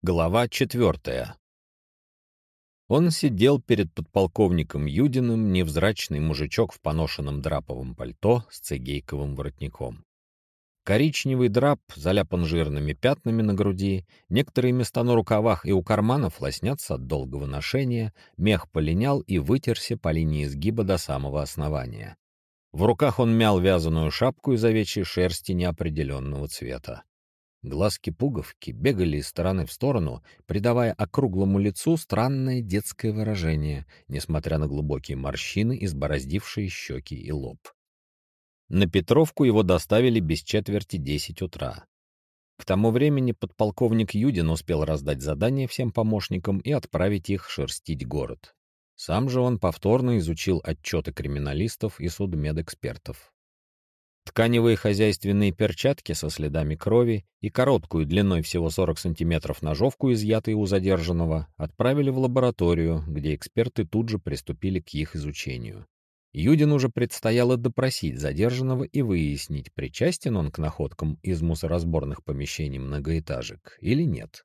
Глава 4. Он сидел перед подполковником Юдиным, невзрачный мужичок в поношенном драповом пальто с цигейковым воротником. Коричневый драп заляпан жирными пятнами на груди, некоторые места на рукавах и у карманов лоснятся от долгого ношения, мех полинял и вытерся по линии изгиба до самого основания. В руках он мял вязаную шапку из овечьей шерсти неопределенного цвета. Глазки-пуговки бегали из стороны в сторону, придавая округлому лицу странное детское выражение, несмотря на глубокие морщины, избороздившие щеки и лоб. На Петровку его доставили без 9:45 утра. К тому времени подполковник Юдин успел раздать задания всем помощникам и отправить их шерстить город. Сам же он повторно изучил отчеты криминалистов и судмедэкспертов. Тканевые хозяйственные перчатки со следами крови и короткую длиной всего 40 сантиметров ножовку, изъятые у задержанного, отправили в лабораторию, где эксперты тут же приступили к их изучению. Юдину же предстояло допросить задержанного и выяснить, причастен он к находкам из мусоросборных помещений многоэтажек или нет.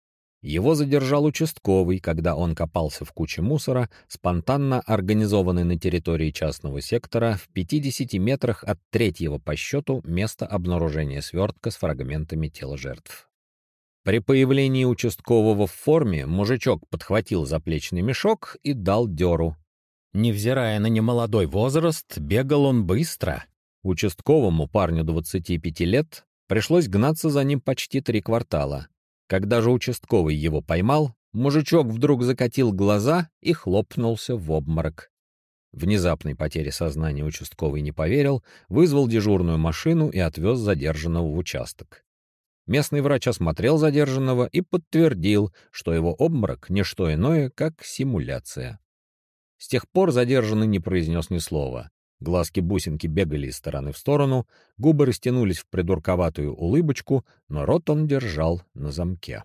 Его задержал участковый, когда он копался в куче мусора, спонтанно организованной на территории частного сектора в 50 метрах от третьего по счету места обнаружения свертка с фрагментами тела жертв. При появлении участкового в форме мужичок подхватил заплечный мешок и дал дёру. Невзирая на немолодой возраст, бегал он быстро. Участковому парню 25 лет пришлось гнаться за ним почти 3 квартала. Когда же участковый его поймал, мужичок вдруг закатил глаза и хлопнулся в обморок. Внезапной потере сознания участковый не поверил, вызвал дежурную машину и отвез задержанного в участок. Местный врач осмотрел задержанного и подтвердил, что его обморок — не что иное, как симуляция. С тех пор задержанный не произнес ни слова. Глазки-бусинки бегали из стороны в сторону, губы растянулись в придурковатую улыбочку, но рот он держал на замке.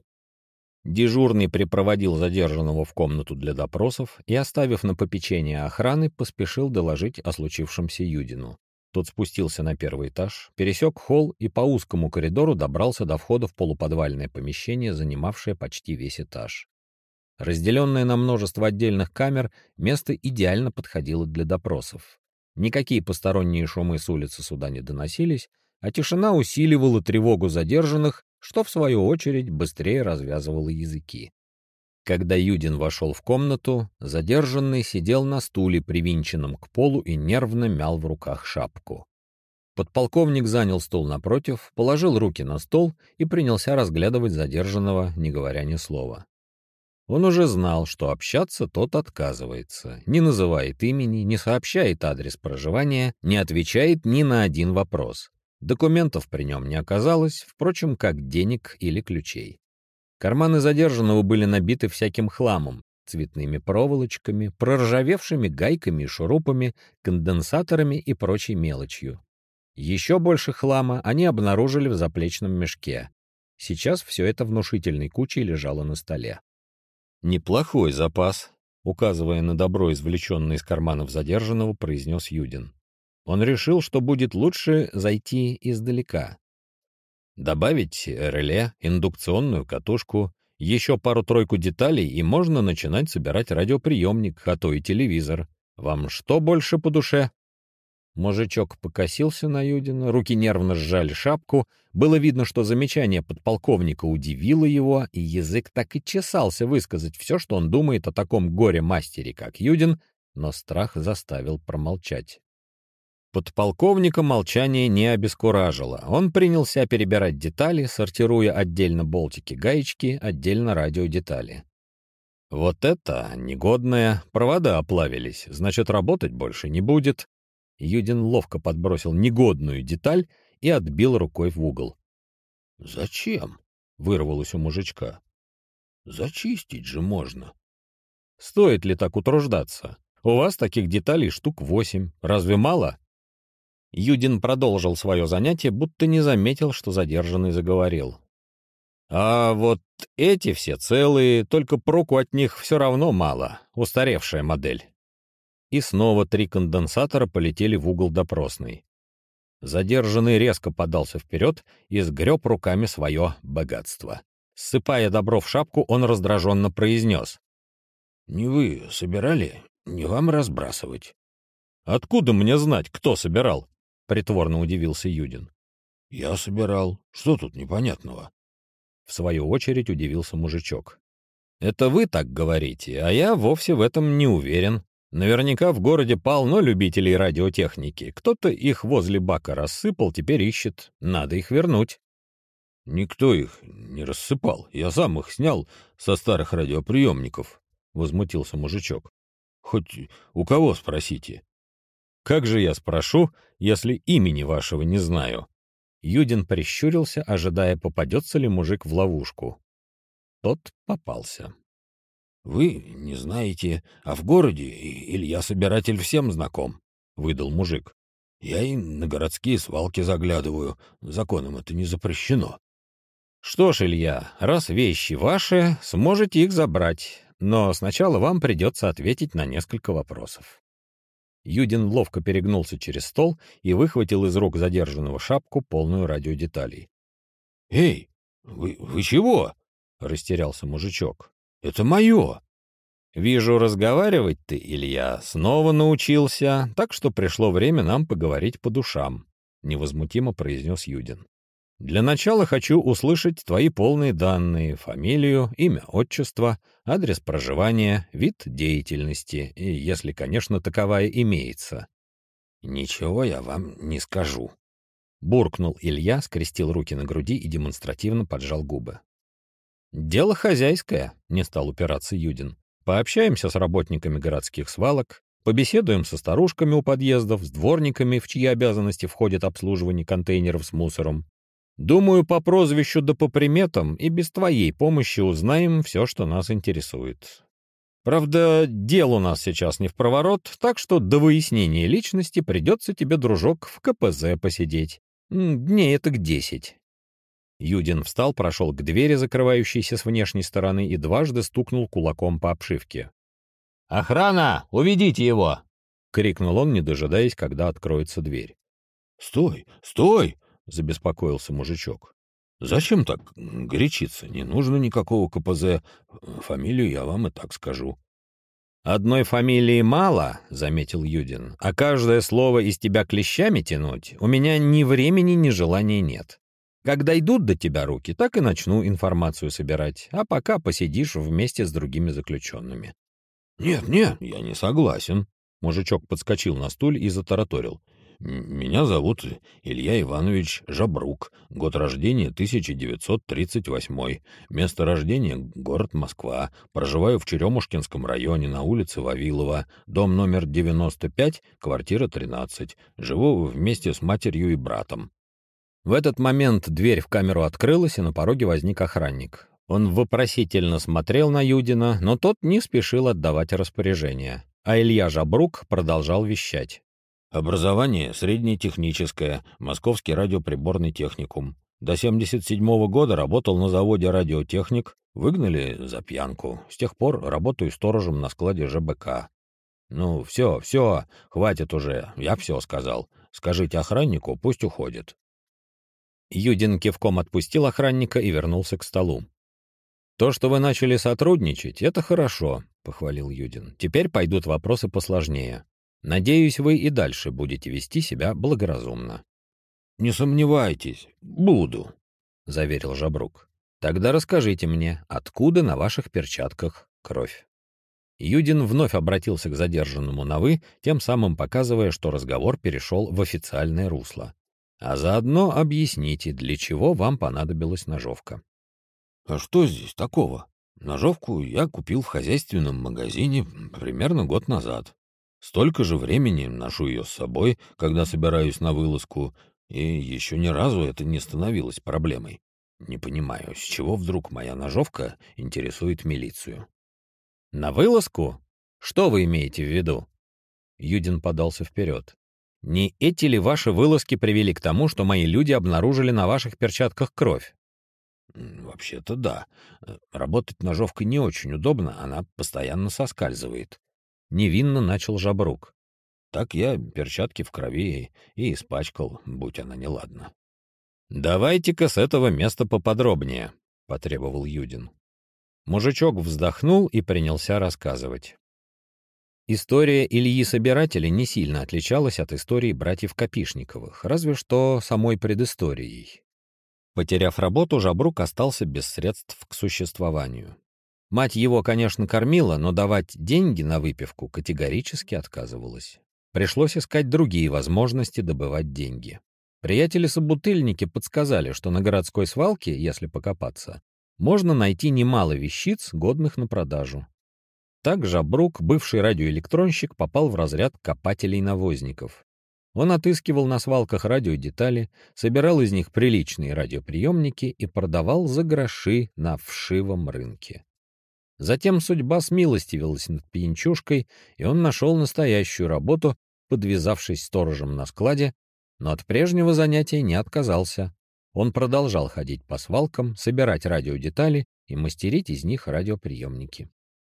Дежурный припроводил задержанного в комнату для допросов и, оставив на попечение охраны, поспешил доложить о случившемся Юдину. Тот спустился на первый этаж, пересек холл и по узкому коридору добрался до входа в полуподвальное помещение, занимавшее почти весь этаж. Разделенное на множество отдельных камер, место идеально подходило для допросов. Никакие посторонние шумы с улицы сюда не доносились, а тишина усиливала тревогу задержанных, что, в свою очередь, быстрее развязывало языки. Когда Юдин вошел в комнату, задержанный сидел на стуле, привинченном к полу, и нервно мял в руках шапку. Подполковник занял стул напротив, положил руки на стол и принялся разглядывать задержанного, не говоря ни слова. Он уже знал, что общаться тот отказывается, не называет имени, не сообщает адрес проживания, не отвечает ни на один вопрос. Документов при нем не оказалось, впрочем, как денег или ключей. Карманы задержанного были набиты всяким хламом, цветными проволочками, проржавевшими гайками и шурупами, конденсаторами и прочей мелочью. Еще больше хлама они обнаружили в заплечном мешке. Сейчас все это внушительной кучей лежало на столе. «Неплохой запас», — указывая на добро, извлеченное из карманов задержанного, произнес Юдин. Он решил, что будет лучше зайти издалека. Добавить реле, индукционную катушку, еще пару-тройку деталей, и можно начинать собирать радиоприемник, а то и телевизор. Вам что больше по душе? Мужичок покосился на Юдина, руки нервно сжали шапку. Было видно, что замечание подполковника удивило его, и язык так и чесался высказать все, что он думает о таком горе-мастере, как Юдин, но страх заставил промолчать. Подполковника молчание не обескуражило. Он принялся перебирать детали, сортируя отдельно болтики-гаечки, отдельно радиодетали. «Вот это негодное, провода оплавились, значит, работать больше не будет». Юдин ловко подбросил негодную деталь и отбил рукой в угол. «Зачем?» — вырвалось у мужичка. «Зачистить же можно». «Стоит ли так утруждаться? У вас таких деталей штук 8. Разве мало?» Юдин продолжил свое занятие, будто не заметил, что задержанный заговорил. «А вот эти все целые, только проку от них все равно мало. Устаревшая модель». И снова 3 конденсатора полетели в угол допросной. Задержанный резко подался вперед и сгреб руками свое богатство. Ссыпая добро в шапку, он раздраженно произнес: «Не вы собирали, не вам разбрасывать». «Откуда мне знать, кто собирал?» — притворно удивился Юдин. «Я собирал. Что тут непонятного?» В свою очередь удивился мужичок. «Это вы так говорите, а я вовсе в этом не уверен. Наверняка в городе полно любителей радиотехники. Кто-то их возле бака рассыпал, теперь ищет. Надо их вернуть». «Никто их не рассыпал. Я сам их снял со старых радиоприемников», — возмутился мужичок. «Хоть у кого спросите». «Как же я спрошу, если имени вашего не знаю?» Юдин прищурился, ожидая, попадется ли мужик в ловушку. Тот попался. «Вы не знаете, а в городе Илья Собиратель всем знаком», — выдал мужик. «Я и на городские свалки заглядываю. Законом это не запрещено». «Что ж, Илья, раз вещи ваши, сможете их забрать, но сначала вам придется ответить на несколько вопросов». Юдин ловко перегнулся через стол и выхватил из рук задержанного шапку, полную радиодеталей. «Эй, вы чего?» — растерялся мужичок. «Это мое!» «Вижу, разговаривать ты, Илья, снова научился, так что пришло время нам поговорить по душам», — невозмутимо произнес Юдин. «Для начала хочу услышать твои полные данные: фамилию, имя, отчество, адрес проживания, вид деятельности, и если, конечно, таковая имеется». «Ничего я вам не скажу», — буркнул Илья, скрестил руки на груди и демонстративно поджал губы. «Дело хозяйское», — не стал упираться Юдин. «Пообщаемся с работниками городских свалок, побеседуем со старушками у подъездов, с дворниками, в чьи обязанности входит обслуживание контейнеров с мусором. Думаю, по прозвищу да по приметам и без твоей помощи узнаем все, что нас интересует. Правда, дел у нас сейчас не впроворот, так что до выяснения личности придется тебе, дружок, в КПЗ посидеть. Дней это к 10. Юдин встал, прошел к двери, закрывающейся с внешней стороны, и дважды стукнул кулаком по обшивке. «Охрана! Уведите его!» — крикнул он, не дожидаясь, когда откроется дверь. «Стой! Стой!» — забеспокоился мужичок. «Зачем так горячиться? Не нужно никакого КПЗ. Фамилию я вам и так скажу». «Одной фамилии мало, — заметил Юдин, — а каждое слово из тебя клещами тянуть у меня ни времени, ни желания нет. Как дойдут до тебя руки, так и начну информацию собирать, а пока посидишь вместе с другими заключенными». «Нет, нет, я не согласен». Мужичок подскочил на стуле и затараторил. «Меня зовут Илья Иванович Жабрук, год рождения 1938, место рождения — город Москва, проживаю в Черемушкинском районе на улице Вавилова, дом номер 95, квартира 13, живу вместе с матерью и братом». В этот момент дверь в камеру открылась, и на пороге возник охранник. Он вопросительно смотрел на Юдина, но тот не спешил отдавать распоряжения, а Илья Жабрук продолжал вещать. «Образование среднетехническое, Московский радиоприборный техникум. До 1977 года работал на заводе «Радиотехник», выгнали за пьянку. С тех пор работаю сторожем на складе ЖБК. Ну, все, хватит уже, я все сказал. Скажите охраннику, пусть уходит». Юдин кивком отпустил охранника и вернулся к столу. «То, что вы начали сотрудничать, это хорошо», — похвалил Юдин. «Теперь пойдут вопросы посложнее. Надеюсь, вы и дальше будете вести себя благоразумно». «Не сомневайтесь, буду», — заверил Жабрук. «Тогда расскажите мне, откуда на ваших перчатках кровь?» Юдин вновь обратился к задержанному на «вы», тем самым показывая, что разговор перешел в официальное русло. «А заодно объясните, для чего вам понадобилась ножовка». «А что здесь такого? Ножовку я купил в хозяйственном магазине примерно год назад. Столько же времени ношу ее с собой, когда собираюсь на вылазку, и еще ни разу это не становилось проблемой. Не понимаю, с чего вдруг моя ножовка интересует милицию». «На вылазку? Что вы имеете в виду?» Юдин подался вперед. «Не эти ли ваши вылазки привели к тому, что мои люди обнаружили на ваших перчатках кровь?» «Вообще-то да. Работать ножовкой не очень удобно, она постоянно соскальзывает». Невинно начал Жабрук. Так я перчатки в крови и испачкал, будь она неладна. «Давайте-ка с этого места поподробнее. потребовал Юдин. Мужичок вздохнул и принялся рассказывать. История Ильи Собирателя не сильно отличалась от истории братьев Копишниковых, разве что самой предысторией. Потеряв работу, Жабрук остался без средств к существованию. Мать его, конечно, кормила, но давать деньги на выпивку категорически отказывалась. Пришлось искать другие возможности добывать деньги. Приятели-собутыльники подсказали, что на городской свалке, если покопаться, можно найти немало вещиц, годных на продажу. Так Жабрук, бывший радиоэлектронщик, попал в разряд копателей-навозников. Он отыскивал на свалках радиодетали, собирал из них приличные радиоприемники и продавал за гроши на вшивом рынке. Затем судьба смилостивилась над пьянчушкой, и он нашел настоящую работу, подвязавшись сторожем на складе, но от прежнего занятия не отказался. Он продолжал ходить по свалкам, собирать радиодетали и мастерить из них радиоприемники.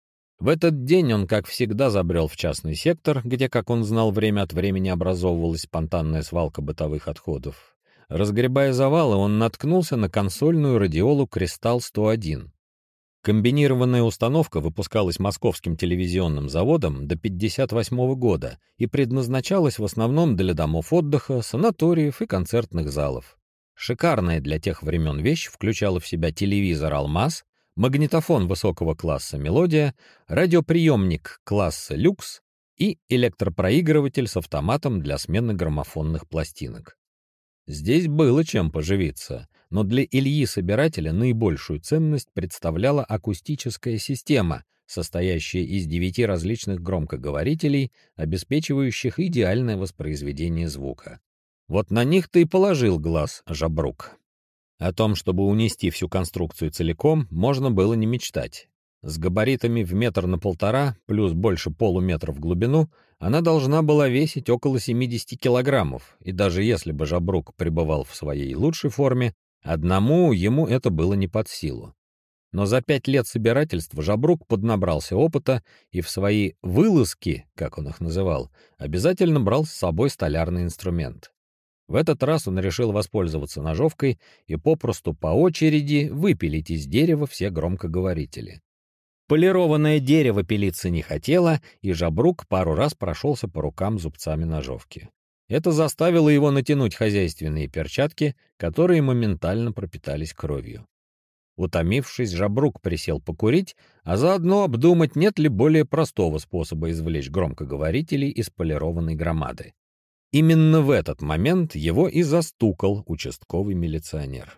В этот день он, как всегда, забрел в частный сектор, где, как он знал, время от времени образовывалась спонтанная свалка бытовых отходов. Разгребая завалы, он наткнулся на консольную радиолу «Кристалл-101». Комбинированная установка выпускалась Московским телевизионным заводом до 1958 года и предназначалась в основном для домов отдыха, санаториев и концертных залов. Шикарная для тех времен вещь включала в себя телевизор «Алмаз», магнитофон высокого класса «Мелодия», радиоприемник класса «Люкс» и электропроигрыватель с автоматом для смены граммофонных пластинок. Здесь было чем поживиться, но для Ильи Собирателя наибольшую ценность представляла акустическая система, состоящая из 9 различных громкоговорителей, обеспечивающих идеальное воспроизведение звука. Вот на них-то и положил глаз Жабрук. О том, чтобы унести всю конструкцию целиком, можно было не мечтать. С габаритами в 1,5 метра плюс больше полуметра в глубину она должна была весить около 70 килограммов, и даже если бы Жабрук пребывал в своей лучшей форме, одному ему это было не под силу. Но за 5 лет собирательства Жабрук поднабрался опыта и в свои вылазки, как он их называл, обязательно брал с собой столярный инструмент. В этот раз он решил воспользоваться ножовкой и попросту по очереди выпилить из дерева все громкоговорители. Полированное дерево пилиться не хотело, и Жабрук пару раз прошелся по рукам зубцами ножовки. Это заставило его натянуть хозяйственные перчатки, которые моментально пропитались кровью. Утомившись, Жабрук присел покурить, а заодно обдумать, нет ли более простого способа извлечь громкоговорители из полированной громады. Именно в этот момент его и застукал участковый милиционер.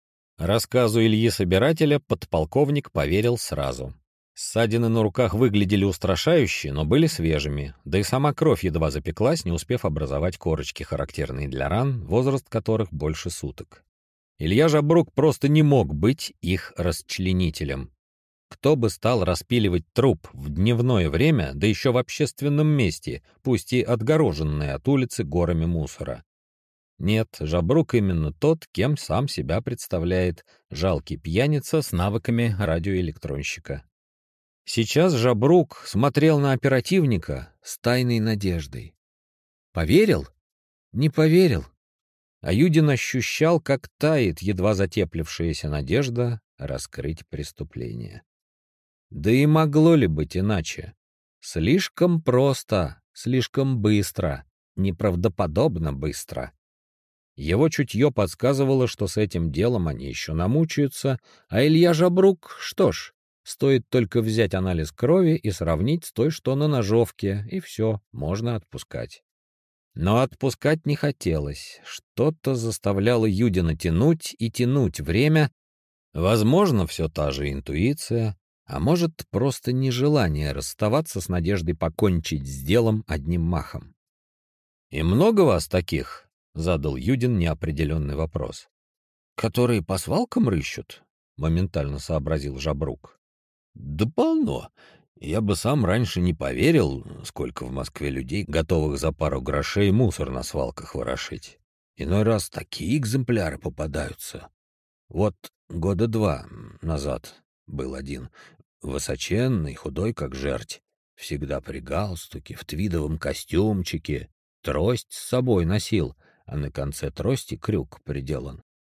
Рассказу Ильи Собирателя подполковник поверил сразу. Ссадины на руках выглядели устрашающе, но были свежими, да и сама кровь едва запеклась, не успев образовать корочки, характерные для ран, возраст которых больше суток. Илья Жабрук просто не мог быть их расчленителем. Кто бы стал распиливать труп в дневное время, да еще в общественном месте, пусть и отгороженное от улицы горами мусора? Нет, Жабрук именно тот, кем сам себя представляет, жалкий пьяница с навыками радиоэлектронщика. Сейчас Жабрук смотрел на оперативника с тайной надеждой. Поверил? Не поверил. А Юдин ощущал, как тает едва затеплившаяся надежда раскрыть преступление. Да и могло ли быть иначе? Слишком просто, слишком быстро, неправдоподобно быстро. Его чутье подсказывало, что с этим делом они еще намучаются, а Илья Жабрук, что ж, стоит только взять анализ крови и сравнить с той, что на ножовке, и все, можно отпускать. Но отпускать не хотелось, что-то заставляло Юдина тянуть и тянуть время, возможно, все та же интуиция, а может, просто нежелание расставаться с надеждой покончить с делом одним махом. «И много вас таких?» — задал Юдин неопределенный вопрос. «Которые по свалкам рыщут?» — моментально сообразил Жабрук. «Да полно. Я бы сам раньше не поверил, сколько в Москве людей, готовых за пару грошей мусор на свалках ворошить. Иной раз такие экземпляры попадаются. Вот 2 года назад был один, высоченный, худой, как жерть, всегда при галстуке, в твидовом костюмчике, трость с собой носил, а на конце трости крюк приделан.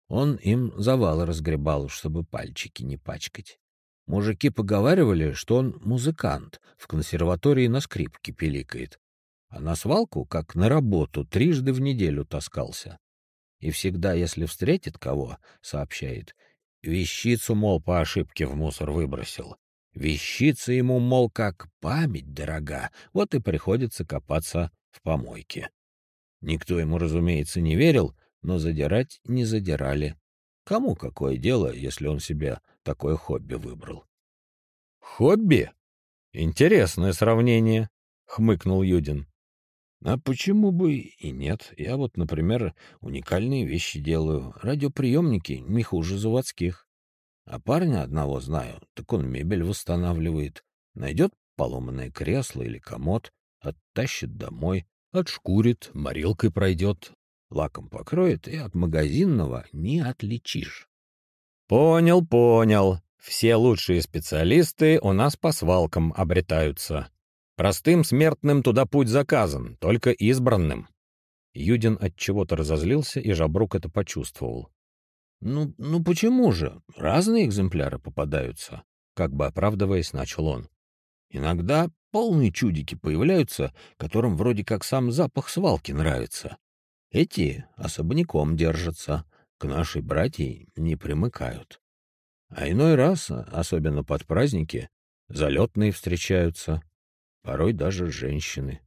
Он им завалы разгребал, чтобы пальчики не пачкать. Мужики поговаривали, что он музыкант, в консерватории на скрипке пиликает, а на свалку, как на работу, 3 раза в неделю таскался. И всегда, если встретит кого, сообщает, вещицу, мол, по ошибке в мусор выбросил. Вещица ему, мол, как память дорога, вот и приходится копаться в помойке. Никто ему, разумеется, не верил, но задирать не задирали. Кому какое дело, если он себе такое хобби выбрал? — Хобби? Интересное сравнение, — хмыкнул Юдин. — А почему бы и нет? Я вот, например, уникальные вещи делаю. Радиоприемники не хуже заводских. А парня одного знаю, так он мебель восстанавливает. Найдет поломанное кресло или комод, оттащит домой, отшкурит, морилкой пройдет, лаком покроет, и от магазинного не отличишь. — Понял, понял. Все лучшие специалисты у нас по свалкам обретаются. Простым смертным туда путь заказан, только избранным. Юдин отчего-то разозлился, и Жабрук это почувствовал. Ну почему же? Разные экземпляры попадаются, как бы оправдываясь, начал он. Иногда полные чудики появляются, которым вроде как сам запах свалки нравится. Эти особняком держатся, к нашей братьей не примыкают. А иной раз, особенно под праздники, залетные встречаются, порой даже женщины.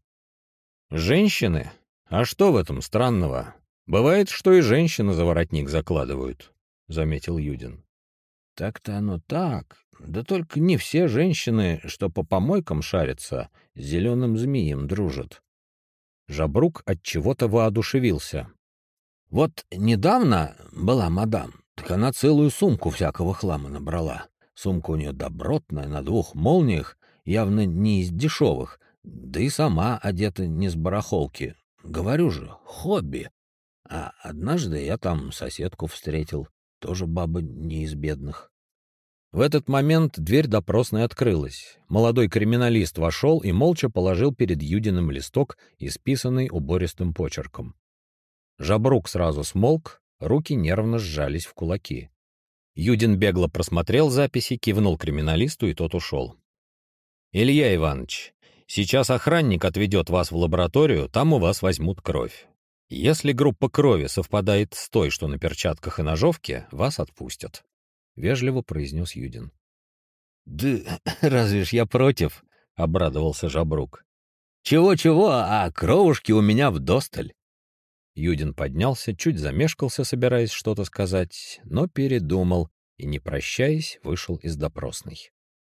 Женщины? А что в этом странного? Бывает, что и женщины за воротник закладывают, — заметил Юдин. Так-то оно так, да только не все женщины, что по помойкам шарятся, с зеленым змеем дружат. Жабрук от чего-то воодушевился. Вот недавно была мадам, так она целую сумку всякого хлама набрала. Сумка у нее добротная, на 2 молниях, явно не из дешевых, да и сама одета не с барахолки. Говорю же, хобби. А однажды я там соседку встретил, тоже баба не из бедных. В этот момент дверь допросной открылась. Молодой криминалист вошел и молча положил перед Юдиным листок, исписанный убористым почерком. Жабрук сразу смолк, руки нервно сжались в кулаки. Юдин бегло просмотрел записи, кивнул криминалисту, и тот ушел. — Илья Иванович, сейчас охранник отведет вас в лабораторию, там у вас возьмут кровь. Если группа крови совпадает с той, что на перчатках и ножовке, вас отпустят, — вежливо произнес Юдин. — Да разве ж я против? — обрадовался Жабрук. — Чего-чего, а кровушки у меня вдосталь. Юдин поднялся, чуть замешкался, собираясь что-то сказать, но передумал и, не прощаясь, вышел из допросной.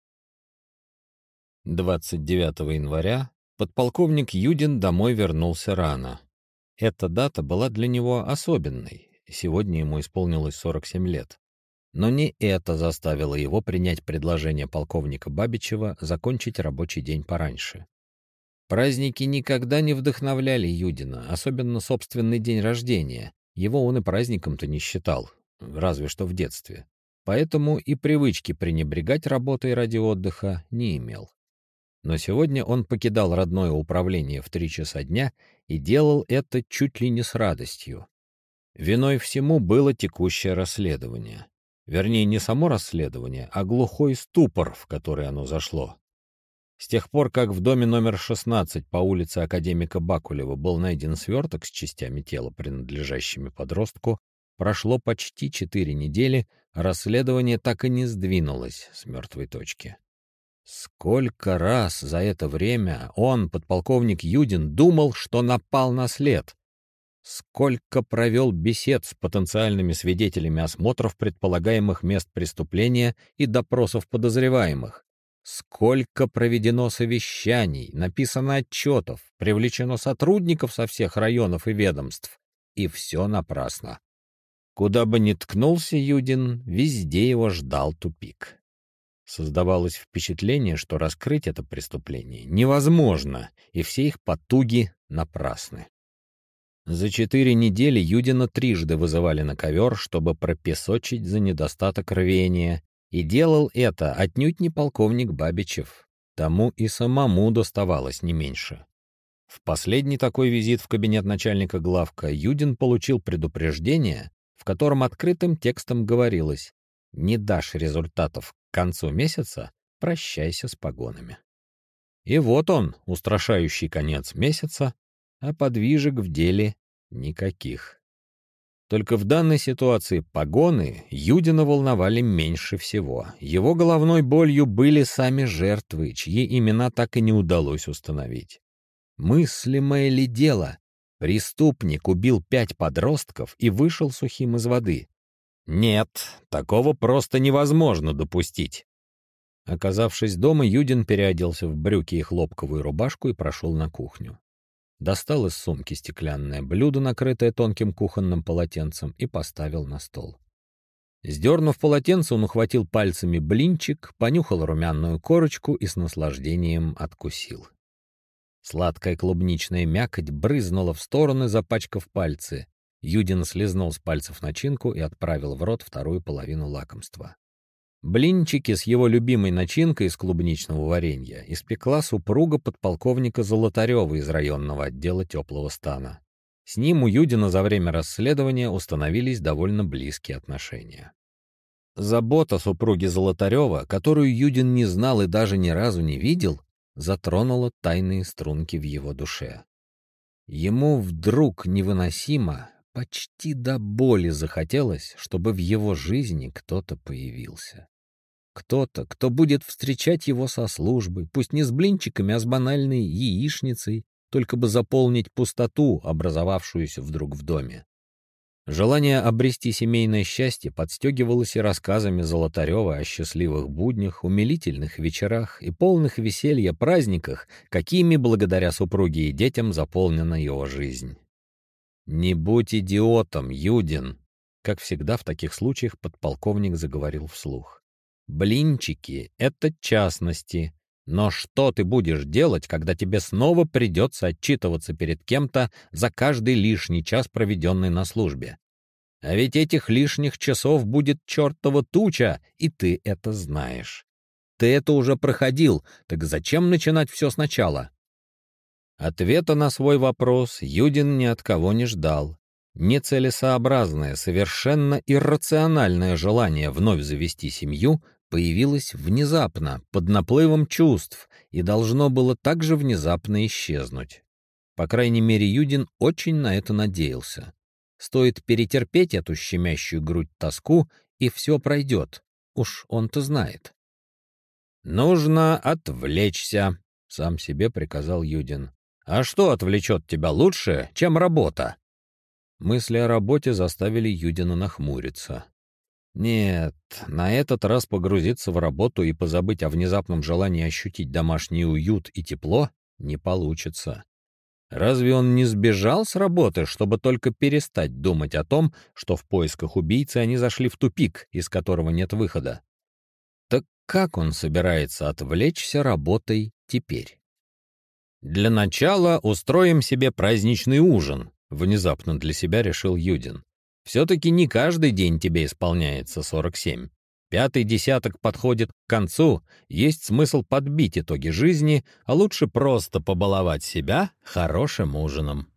29 января подполковник Юдин домой вернулся рано. Эта дата была для него особенной, сегодня ему исполнилось 47 лет. Но не это заставило его принять предложение полковника Бабичева закончить рабочий день пораньше. Праздники никогда не вдохновляли Юдина, особенно собственный день рождения. Его он и праздником-то не считал, разве что в детстве. Поэтому и привычки пренебрегать работой ради отдыха не имел. Но сегодня он покидал родное управление в 3 часа дня и делал это чуть ли не с радостью. Виной всему было текущее расследование. Вернее, не само расследование, а глухой ступор, в который оно зашло. С тех пор, как в доме номер 16 по улице Академика Бакулева был найден сверток с частями тела, принадлежащими подростку, прошло почти 4 недели, а расследование так и не сдвинулось с мертвой точки. Сколько раз за это время он, подполковник Юдин, думал, что напал на след? Сколько провел бесед с потенциальными свидетелями осмотров предполагаемых мест преступления и допросов подозреваемых? Сколько проведено совещаний, написано отчетов, привлечено сотрудников со всех районов и ведомств? И все напрасно. Куда бы ни ткнулся Юдин, везде его ждал тупик. Создавалось впечатление, что раскрыть это преступление невозможно, и все их потуги напрасны. За 4 недели Юдина 3 раза вызывали на ковер, чтобы пропесочить за недостаток рвения, и делал это отнюдь не полковник Бабичев. Тому и самому доставалось не меньше. В последний такой визит в кабинет начальника главка Юдин получил предупреждение, в котором открытым текстом говорилось: «Не дашь результатов к концу месяца — прощайся с погонами». И вот он, устрашающий конец месяца, а подвижек в деле никаких. Только в данной ситуации погоны Юдина волновали меньше всего. Его головной болью были сами жертвы, чьи имена так и не удалось установить. Мыслимое ли дело? Преступник убил 5 подростков и вышел сухим из воды. Нет, такого просто невозможно допустить. Оказавшись дома, Юдин переоделся в брюки и хлопковую рубашку и прошел на кухню. Достал из сумки стеклянное блюдо, накрытое тонким кухонным полотенцем, и поставил на стол. Сдернув полотенце, он ухватил пальцами блинчик, понюхал румяную корочку и с наслаждением откусил. Сладкая клубничная мякоть брызнула в стороны, запачкав пальцы. Юдин слизнул с пальцев начинку и отправил в рот вторую половину лакомства. Блинчики с его любимой начинкой из клубничного варенья испекла супруга подполковника Золотарева из районного отдела теплого стана. С ним у Юдина за время расследования установились довольно близкие отношения. Забота супруги Золотарева, которую Юдин не знал и даже ни разу не видел, затронула тайные струнки в его душе. Ему вдруг невыносимо, почти до боли захотелось, чтобы в его жизни кто-то появился. Кто-то, кто будет встречать его со службы, пусть не с блинчиками, а с банальной яичницей, только бы заполнить пустоту, образовавшуюся вдруг в доме. Желание обрести семейное счастье подстегивалось и рассказами Золотарева о счастливых буднях, умилительных вечерах и полных веселья праздниках, какими, благодаря супруге и детям, заполнена его жизнь. «Не будь идиотом, Юдин!» Как всегда в таких случаях подполковник заговорил вслух. «Блинчики — это частности. Но что ты будешь делать, когда тебе снова придется отчитываться перед кем-то за каждый лишний час, проведенный на службе? А ведь этих лишних часов будет чертова туча, и ты это знаешь. Ты это уже проходил, так зачем начинать все сначала?» Ответа на свой вопрос Юдин ни от кого не ждал. Нецелесообразное, совершенно иррациональное желание вновь завести семью появилось внезапно, под наплывом чувств, и должно было также внезапно исчезнуть. По крайней мере, Юдин очень на это надеялся. Стоит перетерпеть эту щемящую грудь тоску, и все пройдет. Уж он-то знает. «Нужно отвлечься», — сам себе приказал Юдин. «А что отвлечет тебя лучше, чем работа?» Мысли о работе заставили Юдина нахмуриться. Нет, на этот раз погрузиться в работу и позабыть о внезапном желании ощутить домашний уют и тепло не получится. Разве он не сбежал с работы, чтобы только перестать думать о том, что в поисках убийцы они зашли в тупик, из которого нет выхода? Так как он собирается отвлечься работой теперь? «Для начала устроим себе праздничный ужин», — внезапно для себя решил Юдин. «Все-таки не каждый день тебе исполняется 47. 5-й десяток подходит к концу, есть смысл подбить итоги жизни, а лучше просто побаловать себя хорошим ужином».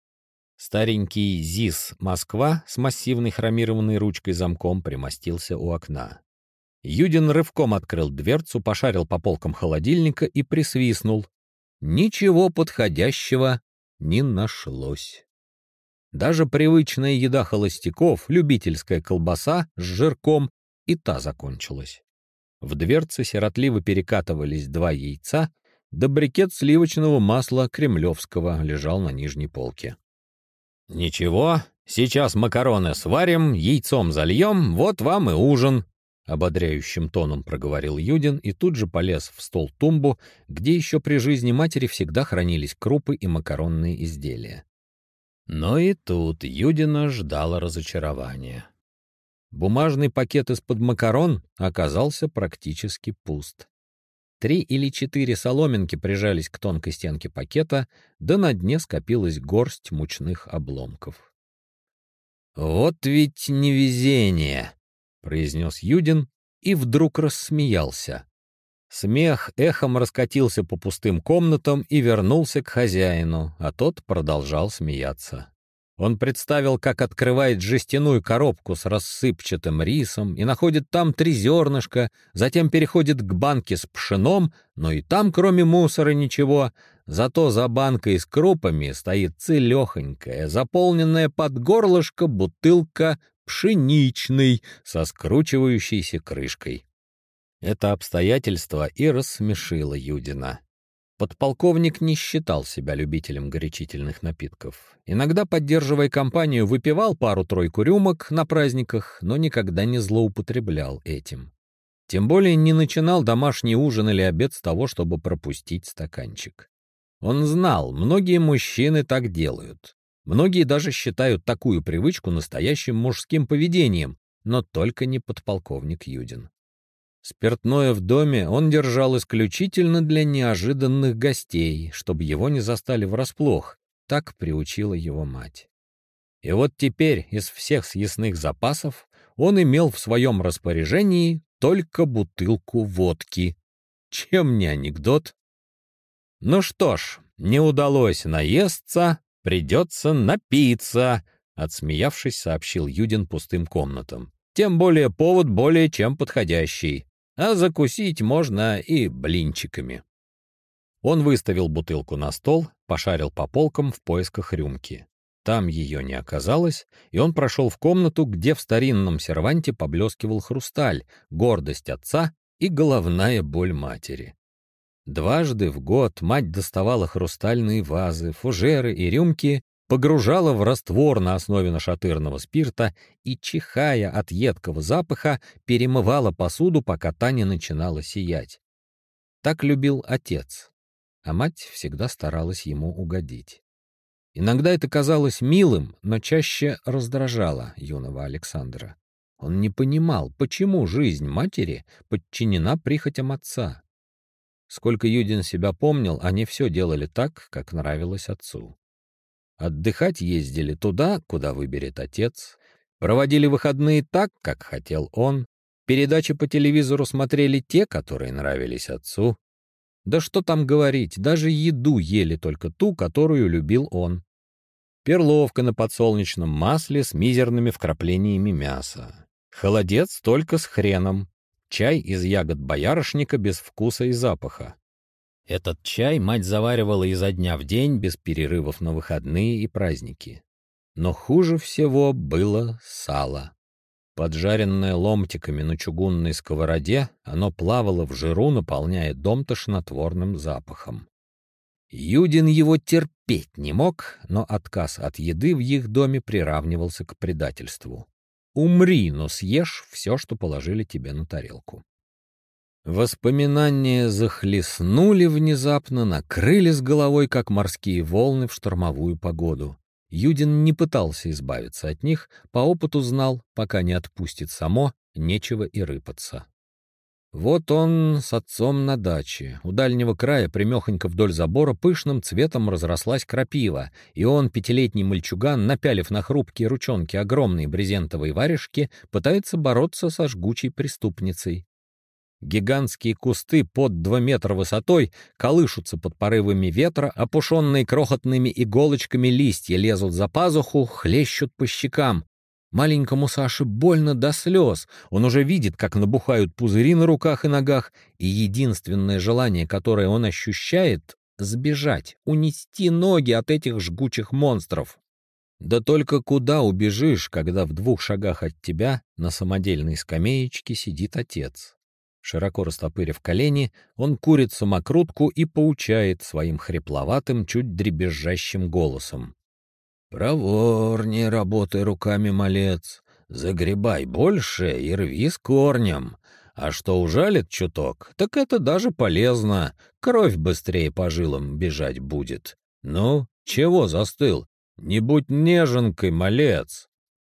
Старенький ЗИС «Москва» с массивной хромированной ручкой-замком примостился у окна. Юдин рывком открыл дверцу, пошарил по полкам холодильника и присвистнул. Ничего подходящего не нашлось. Даже привычная еда холостяков, любительская колбаса с жирком, и та закончилась. В дверце сиротливо перекатывались 2 яйца, да брикет сливочного масла кремлевского лежал на нижней полке. «Ничего, сейчас макароны сварим, яйцом зальем, вот вам и ужин», — ободряющим тоном проговорил Юдин и тут же полез в стол-тумбу, где еще при жизни матери всегда хранились крупы и макаронные изделия. Но и тут Юдина ждало разочарование. Бумажный пакет из-под макарон оказался практически пуст. 3 или 4 соломинки прижались к тонкой стенке пакета, да на дне скопилась горсть мучных обломков. «Вот ведь невезение!» — произнес Юдин и вдруг рассмеялся. Смех эхом раскатился по пустым комнатам и вернулся к хозяину, а тот продолжал смеяться. Он представил, как открывает жестяную коробку с рассыпчатым рисом и находит там 3 зернышка, затем переходит к банке с пшеном, но и там, кроме мусора, ничего. Зато за банкой с крупами стоит целехонькая, заполненная под горлышко бутылка пшеничной со скручивающейся крышкой. Это обстоятельство и рассмешило Юдина. Подполковник не считал себя любителем горячительных напитков. Иногда, поддерживая компанию, выпивал пару-тройку рюмок на праздниках, но никогда не злоупотреблял этим. Тем более не начинал домашний ужин или обед с того, чтобы пропустить стаканчик. Он знал, многие мужчины так делают. Многие даже считают такую привычку настоящим мужским поведением, но только не подполковник Юдин. Спиртное в доме он держал исключительно для неожиданных гостей, чтобы его не застали врасплох, так приучила его мать. И вот теперь из всех съестных запасов он имел в своем распоряжении только бутылку водки. Чем не анекдот? Ну что ж, не удалось наесться, придется напиться, отсмеявшись, сообщил Юдин пустым комнатам. Тем более повод более чем подходящий. А закусить можно и блинчиками. Он выставил бутылку на стол, пошарил по полкам в поисках рюмки. Там ее не оказалось, и он прошел в комнату, где в старинном серванте поблескивал хрусталь, гордость отца и головная боль матери. Дважды в год мать доставала хрустальные вазы, фужеры и рюмки, погружала в раствор на основе нашатырного спирта и, чихая от едкого запаха, перемывала посуду, пока та не начинала сиять. Так любил отец, а мать всегда старалась ему угодить. Иногда это казалось милым, но чаще раздражало юного Александра. Он не понимал, почему жизнь матери подчинена прихотям отца. Сколько Юдин себя помнил, они все делали так, как нравилось отцу. Отдыхать ездили туда, куда выберет отец, проводили выходные так, как хотел он, передачи по телевизору смотрели те, которые нравились отцу. Да что там говорить, даже еду ели только ту, которую любил он. Перловка на подсолнечном масле с мизерными вкраплениями мяса. Холодец только с хреном. Чай из ягод боярышника без вкуса и запаха. Этот чай мать заваривала изо дня в день, без перерывов на выходные и праздники. Но хуже всего было сало. Поджаренное ломтиками на чугунной сковороде, оно плавало в жиру, наполняя дом тошнотворным запахом. Юдин его терпеть не мог, но отказ от еды в их доме приравнивался к предательству. Умри, но съешь все, что положили тебе на тарелку. Воспоминания захлестнули внезапно, накрыли с головой, как морские волны в штормовую погоду. Юдин не пытался избавиться от них, по опыту знал, пока не отпустит само, нечего и рыпаться. Вот он с отцом на даче. У дальнего края, примехонько вдоль забора, пышным цветом разрослась крапива, и он, 5-летний мальчуган, напялив на хрупкие ручонки огромные брезентовые варежки, пытается бороться со жгучей преступницей. Гигантские кусты под 2 метра высотой колышутся под порывами ветра, опушенные крохотными иголочками листья лезут за пазуху, хлещут по щекам. Маленькому Саше больно до слез. Он уже видит, как набухают пузыри на руках и ногах, и единственное желание, которое он ощущает — сбежать, унести ноги от этих жгучих монстров. Да только куда убежишь, когда в 2 шагах от тебя на самодельной скамеечке сидит отец? Широко растопырив колени, он курит самокрутку и поучает своим хрипловатым, чуть дребезжащим голосом. «Проворнее работай руками, малец, загребай больше и рви с корнем. А что ужалит чуток, так это даже полезно, кровь быстрее по жилам бежать будет. Ну, чего застыл? Не будь неженкой, малец!»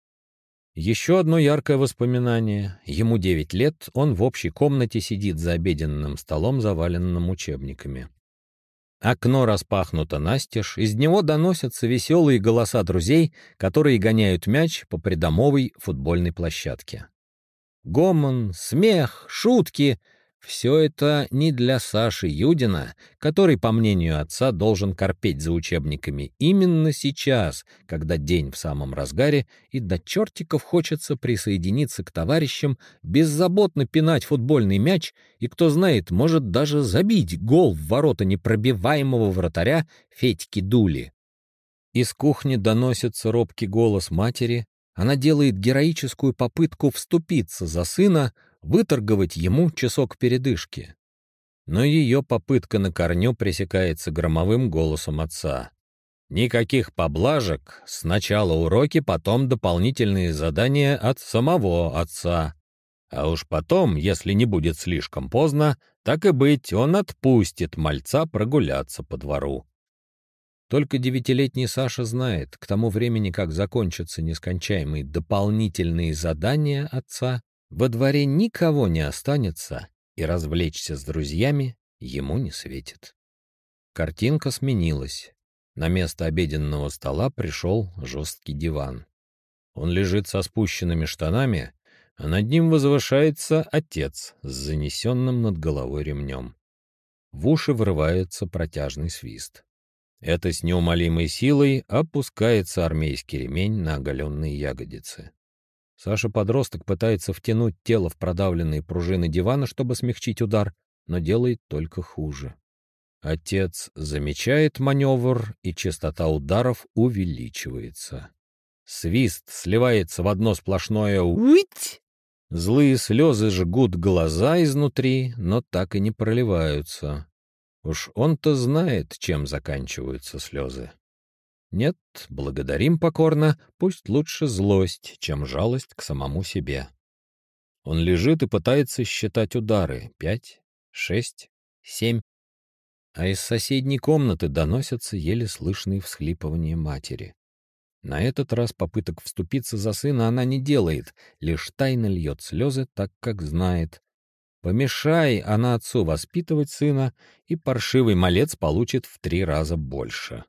Еще одно яркое воспоминание. Ему 9 лет, он в общей комнате сидит за обеденным столом, заваленным учебниками. Окно распахнуто настежь, из него доносятся веселые голоса друзей, которые гоняют мяч по придомовой футбольной площадке. Гомон, смех, шутки. Все это не для Саши Юдина, который, по мнению отца, должен корпеть за учебниками именно сейчас, когда день в самом разгаре, и до чертиков хочется присоединиться к товарищам, беззаботно пинать футбольный мяч и, кто знает, может даже забить гол в ворота непробиваемого вратаря Федьки Дули. Из кухни доносится робкий голос матери. Она делает героическую попытку вступиться за сына, выторговать ему часок передышки. Но ее попытка на корню пресекается громовым голосом отца. Никаких поблажек, сначала уроки, потом дополнительные задания от самого отца. А уж потом, если не будет слишком поздно, так и быть, он отпустит мальца прогуляться по двору. Только 9-летний Саша знает, к тому времени, как закончатся нескончаемые дополнительные задания отца, во дворе никого не останется, и развлечься с друзьями ему не светит. Картинка сменилась. На место обеденного стола пришел жесткий диван. Он лежит со спущенными штанами, а над ним возвышается отец с занесенным над головой ремнем. В уши врывается протяжный свист. Это с неумолимой силой опускается армейский ремень на оголенные ягодицы. Саша-подросток пытается втянуть тело в продавленные пружины дивана, чтобы смягчить удар, но делает только хуже. Отец замечает маневр, и частота ударов увеличивается. Свист сливается в одно сплошное «уить». Злые слезы жгут глаза изнутри, но так и не проливаются. Уж он-то знает, чем заканчиваются слезы. Нет, благодарим покорно, пусть лучше злость, чем жалость к самому себе. Он лежит и пытается считать удары. 5, 6, 7. А из соседней комнаты доносятся еле слышные всхлипывания матери. На этот раз попыток вступиться за сына она не делает, лишь тайно льет слезы, так как знает. Помешай она отцу воспитывать сына, и паршивый малец получит в 3 раза больше.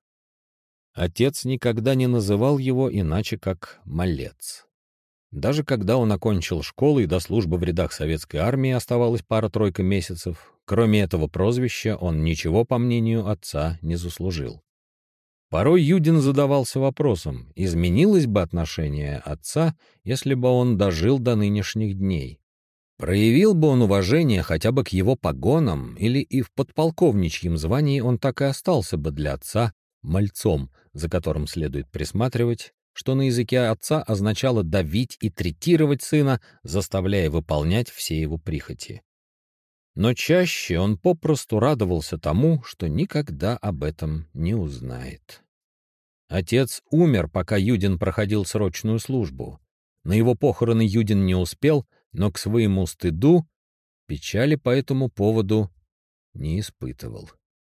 Отец никогда не называл его иначе, как «малец». Даже когда он окончил школу и до службы в рядах советской армии оставалось пара-тройка месяцев, кроме этого прозвища он ничего, по мнению отца, не заслужил. Порой Юдин задавался вопросом, изменилось бы отношение отца, если бы он дожил до нынешних дней. Проявил бы он уважение хотя бы к его погонам, или и в подполковничьем звании он так и остался бы для отца мальцом, за которым следует присматривать, что на языке отца означало давить и третировать сына, заставляя выполнять все его прихоти. Но чаще он попросту радовался тому, что никогда об этом не узнает. Отец умер, пока Юдин проходил срочную службу. На его похороны Юдин не успел, но к своему стыду печали по этому поводу не испытывал.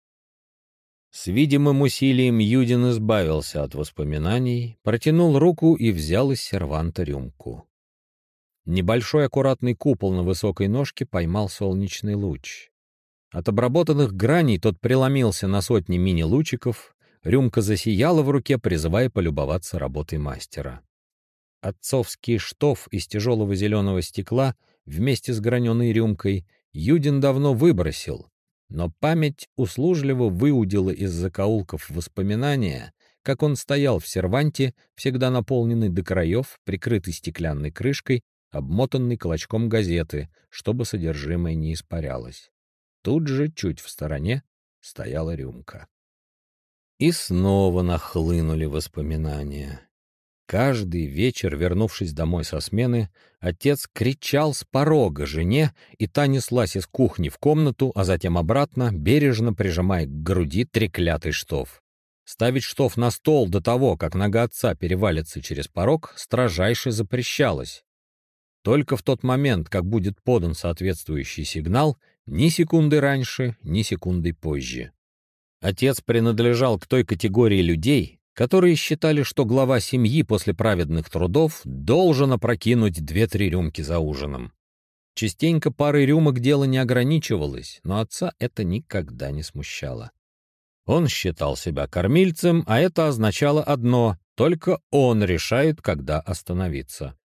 С видимым усилием Юдин избавился от воспоминаний, протянул руку и взял из серванта рюмку. Небольшой аккуратный купол на высокой ножке поймал солнечный луч. От обработанных граней тот преломился на сотни мини-лучиков, рюмка засияла в руке, призывая полюбоваться работой мастера. Отцовский штоф из тяжелого зеленого стекла вместе с граненой рюмкой Юдин давно выбросил, но память услужливо выудила из закоулков воспоминания, как он стоял в серванте, всегда наполненный до краев, прикрытый стеклянной крышкой, обмотанный клочком газеты, чтобы содержимое не испарялось. Тут же, чуть в стороне, стояла рюмка. И снова нахлынули воспоминания. Каждый вечер, вернувшись домой со смены, отец кричал с порога жене, и та неслась из кухни в комнату, а затем обратно, бережно прижимая к груди треклятый штоф. Ставить штоф на стол до того, как нога отца перевалится через порог, строжайше запрещалось. Только в тот момент, как будет подан соответствующий сигнал, ни секунды раньше, ни секундой позже. Отец принадлежал к той категории людей, которые считали, что глава семьи после праведных трудов должен опрокинуть 2-3 рюмки за ужином. Частенько парой рюмок дело не ограничивалось, но отца это никогда не смущало. Он считал себя кормильцем, а это означало одно — только он решает, когда остановиться.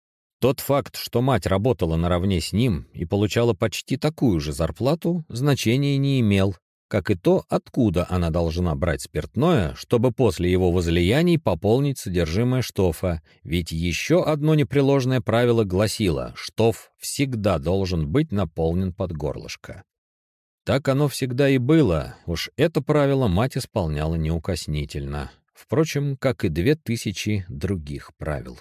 Тот факт, что мать работала наравне с ним и получала почти такую же зарплату, значения не имел, как и то, откуда она должна брать спиртное, чтобы после его возлияний пополнить содержимое штофа, ведь еще одно непреложное правило гласило: штоф всегда должен быть наполнен под горлышко. Так оно всегда и было, уж это правило мать исполняла неукоснительно, впрочем, как и 2000 других правил.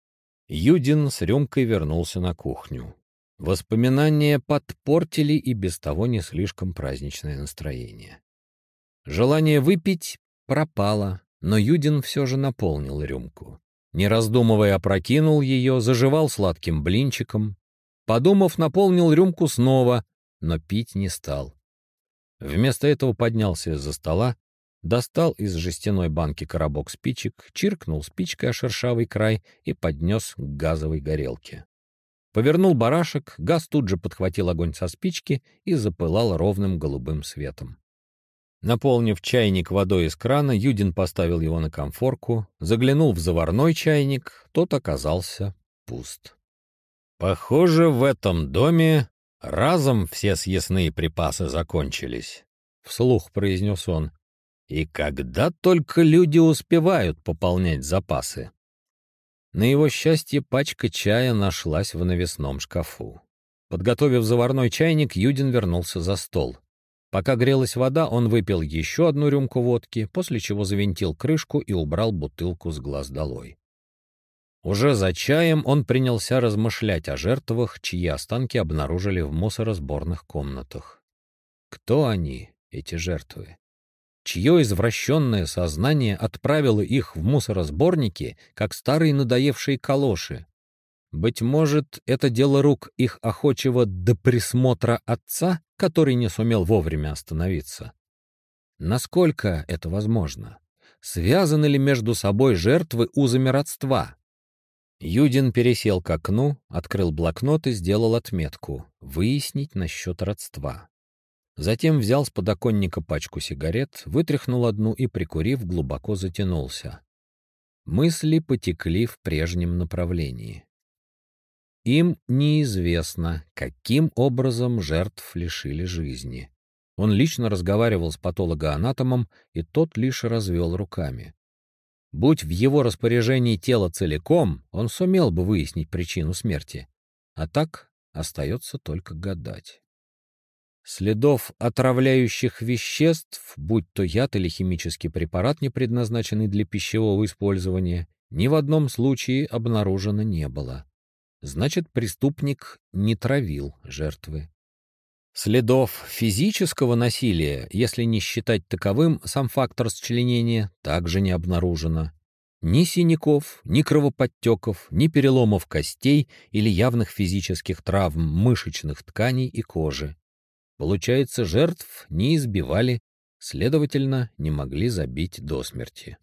Юдин с рюмкой вернулся на кухню. Воспоминания подпортили и без того не слишком праздничное настроение. Желание выпить пропало, но Юдин все же наполнил рюмку. Не раздумывая, опрокинул ее, заживал сладким блинчиком. Подумав, наполнил рюмку снова, но пить не стал. Вместо этого поднялся из-за стола, достал из жестяной банки коробок спичек, чиркнул спичкой о шершавый край и поднес к газовой горелке. Повернул барашек, газ тут же подхватил огонь со спички и запылал ровным голубым светом. Наполнив чайник водой из крана, Юдин поставил его на конфорку, заглянул в заварной чайник, тот оказался пуст. «Похоже, в этом доме разом все съестные припасы закончились», — вслух произнес он. «И когда только люди успевают пополнять запасы?» На его счастье, пачка чая нашлась в навесном шкафу. Подготовив заварной чайник, Юдин вернулся за стол. Пока грелась вода, он выпил еще одну рюмку водки, после чего завинтил крышку и убрал бутылку с глаз долой. Уже за чаем он принялся размышлять о жертвах, чьи останки обнаружили в мусоросборных комнатах. Кто они, эти жертвы? Чье извращенное сознание отправило их в мусоросборники, как старые надоевшие калоши? Быть может, это дело рук их охочего до присмотра отца, который не сумел вовремя остановиться? Насколько это возможно? Связаны ли между собой жертвы узами родства? Юдин пересел к окну, открыл блокнот и сделал отметку «Выяснить насчет родства». Затем взял с подоконника пачку сигарет, вытряхнул одну и, прикурив, глубоко затянулся. Мысли потекли в прежнем направлении. Им неизвестно, каким образом жертв лишили жизни. Он лично разговаривал с патологоанатомом, и тот лишь развел руками. Будь в его распоряжении тело целиком, он сумел бы выяснить причину смерти. А так остается только гадать. Следов отравляющих веществ, будь то яд или химический препарат, не предназначенный для пищевого использования, ни в одном случае обнаружено не было. Значит, преступник не травил жертвы. Следов физического насилия, если не считать таковым сам фактор счленения, также не обнаружено. Ни синяков, ни кровоподтеков, ни переломов костей или явных физических травм мышечных тканей и кожи. Получается, жертв не избивали, следовательно, не могли забить до смерти.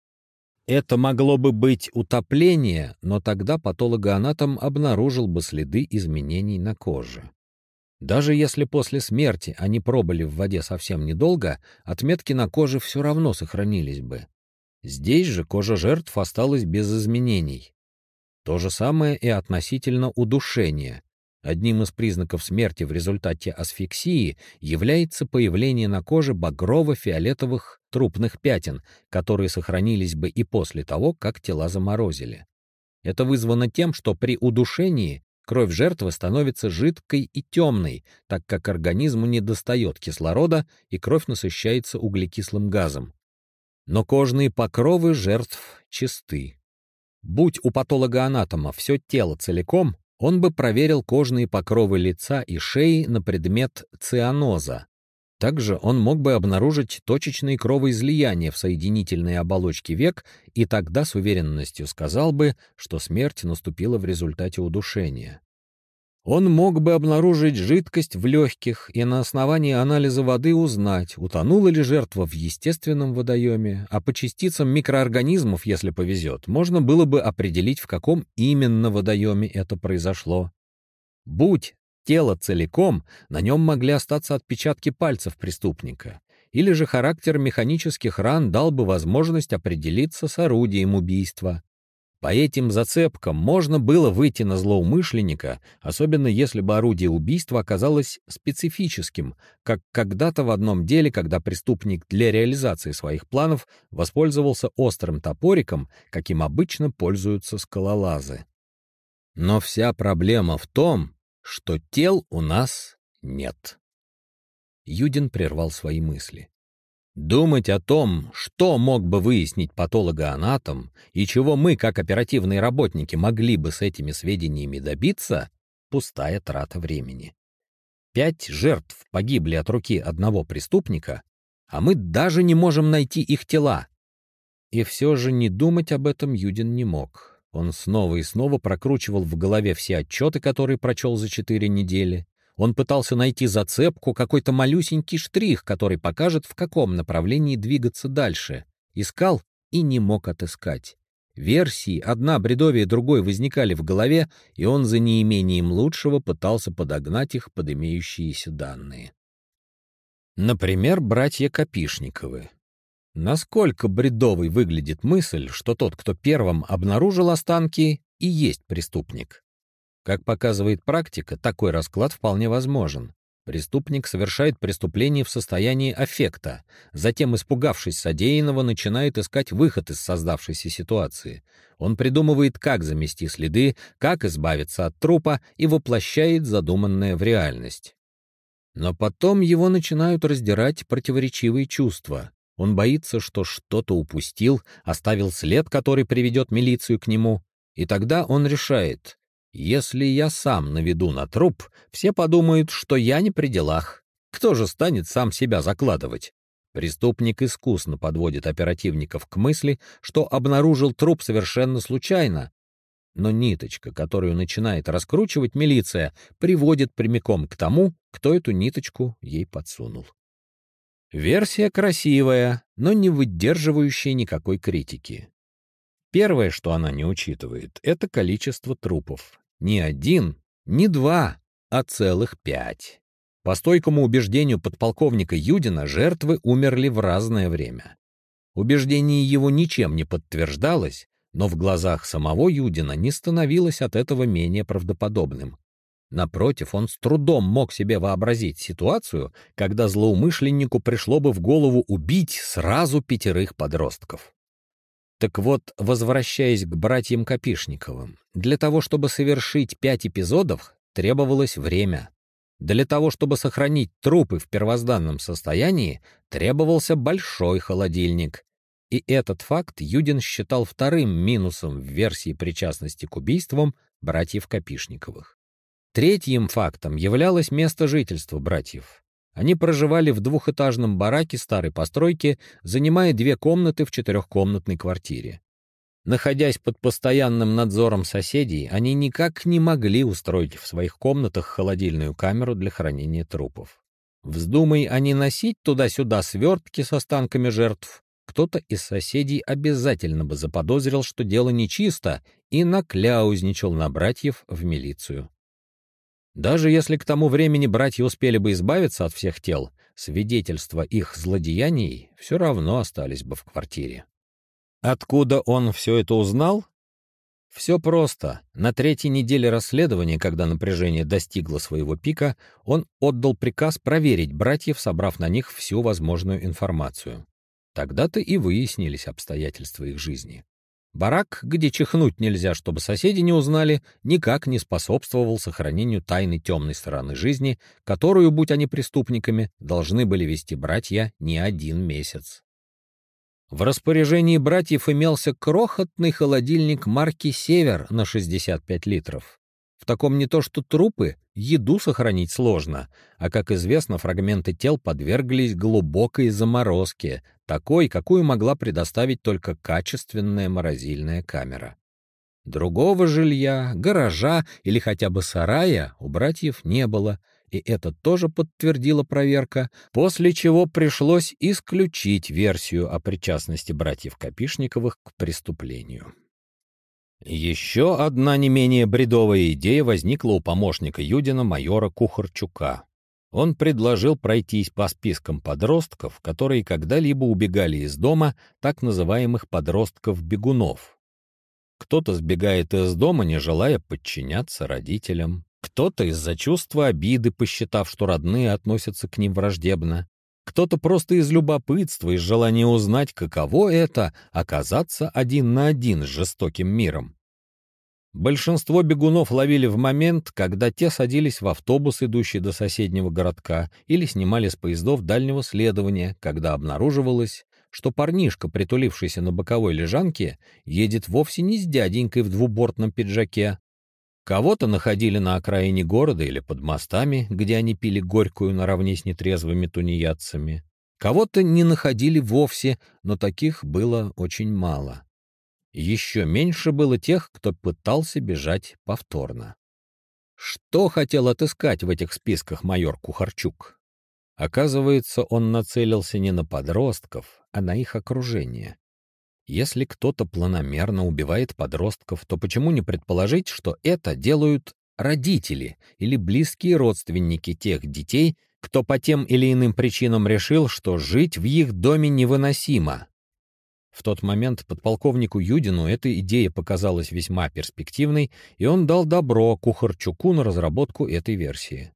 Это могло бы быть утопление, но тогда патологоанатом обнаружил бы следы изменений на коже. Даже если после смерти они пробыли в воде совсем недолго, отметки на коже все равно сохранились бы. Здесь же кожа жертв осталась без изменений. То же самое и относительно удушения. Одним из признаков смерти в результате асфиксии является появление на коже багрово-фиолетовых трупных пятен, которые сохранились бы и после того, как тела заморозили. Это вызвано тем, что при удушении кровь жертвы становится жидкой и темной, так как организму недостает кислорода и кровь насыщается углекислым газом. Но кожные покровы жертв чисты. Будь у патологоанатома все тело целиком, он бы проверил кожные покровы лица и шеи на предмет цианоза. Также он мог бы обнаружить точечные кровоизлияния в соединительной оболочке век и тогда с уверенностью сказал бы, что смерть наступила в результате удушения. Он мог бы обнаружить жидкость в легких и на основании анализа воды узнать, утонула ли жертва в естественном водоеме, а по частицам микроорганизмов, если повезет, можно было бы определить, в каком именно водоеме это произошло. Будь тело целиком, на нем могли остаться отпечатки пальцев преступника, или же характер механических ран дал бы возможность определиться с орудием убийства. По этим зацепкам можно было выйти на злоумышленника, особенно если бы орудие убийства оказалось специфическим, как когда-то в одном деле, когда преступник для реализации своих планов воспользовался острым топориком, каким обычно пользуются скалолазы. Но вся проблема в том, что тел у нас нет. Юдин прервал свои мысли. Думать о том, что мог бы выяснить патологоанатом и чего мы, как оперативные работники, могли бы с этими сведениями добиться, пустая трата времени. 5 жертв погибли от руки одного преступника, а мы даже не можем найти их тела. И все же не думать об этом Юдин не мог. Он снова и снова прокручивал в голове все отчеты, которые прочел за 4 недели. Он пытался найти зацепку, какой-то малюсенький штрих, который покажет, в каком направлении двигаться дальше. Искал и не мог отыскать. Версии, одна бредовее другой, возникали в голове, и он за неимением лучшего пытался подогнать их под имеющиеся данные. Например, братья Копишниковы. Насколько бредовой выглядит мысль, что тот, кто первым обнаружил останки, и есть преступник? Как показывает практика, такой расклад вполне возможен. Преступник совершает преступление в состоянии аффекта, затем, испугавшись содеянного, начинает искать выход из создавшейся ситуации. Он придумывает, как замести следы, как избавиться от трупа и воплощает задуманное в реальность. Но потом его начинают раздирать противоречивые чувства. Он боится, что что-то упустил, оставил след, который приведет милицию к нему, и тогда он решает: если я сам наведу на труп, все подумают, что я не при делах. Кто же станет сам себя закладывать? Преступник искусно подводит оперативников к мысли, что обнаружил труп совершенно случайно. Но ниточка, которую начинает раскручивать милиция, приводит прямиком к тому, кто эту ниточку ей подсунул. Версия красивая, но не выдерживающая никакой критики. Первое, что она не учитывает, это количество трупов. Не 1, не 2, а целых 5. По стойкому убеждению подполковника Юдина, жертвы умерли в разное время. Убеждение его ничем не подтверждалось, но в глазах самого Юдина не становилось от этого менее правдоподобным. Напротив, он с трудом мог себе вообразить ситуацию, когда злоумышленнику пришло бы в голову убить сразу 5 подростков. Так вот, возвращаясь к братьям Копишниковым, для того, чтобы совершить 5 эпизодов, требовалось время. Для того, чтобы сохранить трупы в первозданном состоянии, требовался большой холодильник. И этот факт Юдин считал вторым минусом в версии причастности к убийствам братьев Копишниковых. Третьим фактом являлось место жительства братьев. Они проживали в двухэтажном бараке старой постройки, занимая 2 комнаты в 4-комнатной квартире. Находясь под постоянным надзором соседей, они никак не могли устроить в своих комнатах холодильную камеру для хранения трупов. Вздумай они носить туда-сюда свертки с останками жертв, кто-то из соседей обязательно бы заподозрил, что дело нечисто, и накляузничал на братьев в милицию. Даже если к тому времени братья успели бы избавиться от всех тел, свидетельства их злодеяний все равно остались бы в квартире. Откуда он все это узнал? Все просто. На 3-й неделе расследования, когда напряжение достигло своего пика, он отдал приказ проверить братьев, собрав на них всю возможную информацию. Тогда-то и выяснились обстоятельства их жизни. Барак, где чихнуть нельзя, чтобы соседи не узнали, никак не способствовал сохранению тайны темной стороны жизни, которую, будь они преступниками, должны были вести братья не 1 месяц. В распоряжении братьев имелся крохотный холодильник марки «Север» на 65 литров. В таком не то что трупы, еду сохранить сложно, а, как известно, фрагменты тел подверглись глубокой заморозке, такой, какую могла предоставить только качественная морозильная камера. Другого жилья, гаража или хотя бы сарая у братьев не было, и это тоже подтвердила проверка, после чего пришлось исключить версию о причастности братьев Копишниковых к преступлению. Еще одна не менее бредовая идея возникла у помощника Юдина майора Кухарчука. Он предложил пройтись по спискам подростков, которые когда-либо убегали из дома, так называемых подростков-бегунов. Кто-то сбегает из дома, не желая подчиняться родителям. Кто-то из-за чувства обиды, посчитав, что родные относятся к ним враждебно. Кто-то просто из любопытства, из желания узнать, каково это — оказаться один на один с жестоким миром. Большинство бегунов ловили в момент, когда те садились в автобус, идущий до соседнего городка, или снимали с поездов дальнего следования, когда обнаруживалось, что парнишка, притулившийся на боковой лежанке, едет вовсе не с дяденькой в двубортном пиджаке. Кого-то находили на окраине города или под мостами, где они пили горькую наравне с нетрезвыми тунеядцами. Кого-то не находили вовсе, но таких было очень мало. Еще меньше было тех, кто пытался бежать повторно. Что хотел отыскать в этих списках майор Кухарчук? Оказывается, он нацелился не на подростков, а на их окружение. Если кто-то планомерно убивает подростков, то почему не предположить, что это делают родители или близкие родственники тех детей, кто по тем или иным причинам решил, что жить в их доме невыносимо? В тот момент подполковнику Юдину эта идея показалась весьма перспективной, и он дал добро Кухарчуку на разработку этой версии.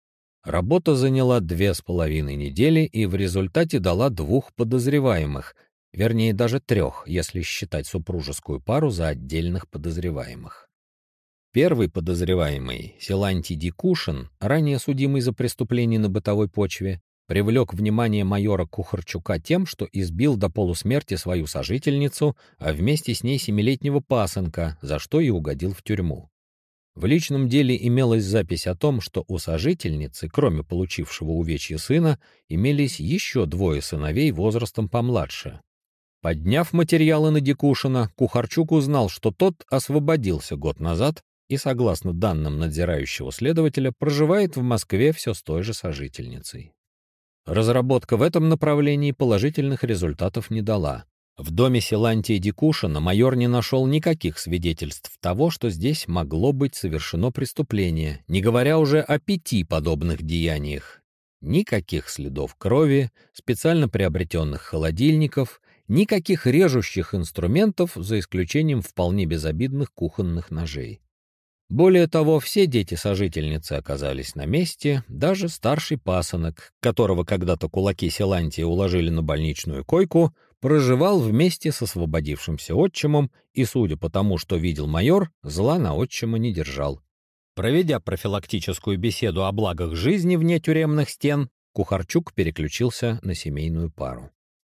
Работа заняла 2,5 недели и в результате дала 2 подозреваемых, вернее, даже 3, если считать супружескую пару за отдельных подозреваемых. Первый подозреваемый, Силантий Дикушин, ранее судимый за преступление на бытовой почве, привлек внимание майора Кухарчука тем, что избил до полусмерти свою сожительницу, а вместе с ней 7-летнего пасынка, за что и угодил в тюрьму. В личном деле имелась запись о том, что у сожительницы, кроме получившего увечья сына, имелись еще 2 сыновей возрастом помладше. Подняв материалы на Дикушина, Кухарчук узнал, что тот освободился год назад и, согласно данным надзирающего следователя, проживает в Москве все с той же сожительницей. Разработка в этом направлении положительных результатов не дала. В доме Силантия Дикушина майор не нашел никаких свидетельств того, что здесь могло быть совершено преступление, не говоря уже о 5 подобных деяниях. Никаких следов крови, специально приобретенных холодильников, никаких режущих инструментов, за исключением вполне безобидных кухонных ножей. Более того, все дети сожительницы оказались на месте, даже старший пасынок, которого когда-то кулаки Силантия уложили на больничную койку, проживал вместе с освободившимся отчимом и, судя по тому, что видел майор, зла на отчима не держал. Проведя профилактическую беседу о благах жизни вне тюремных стен, Кухарчук переключился на семейную пару.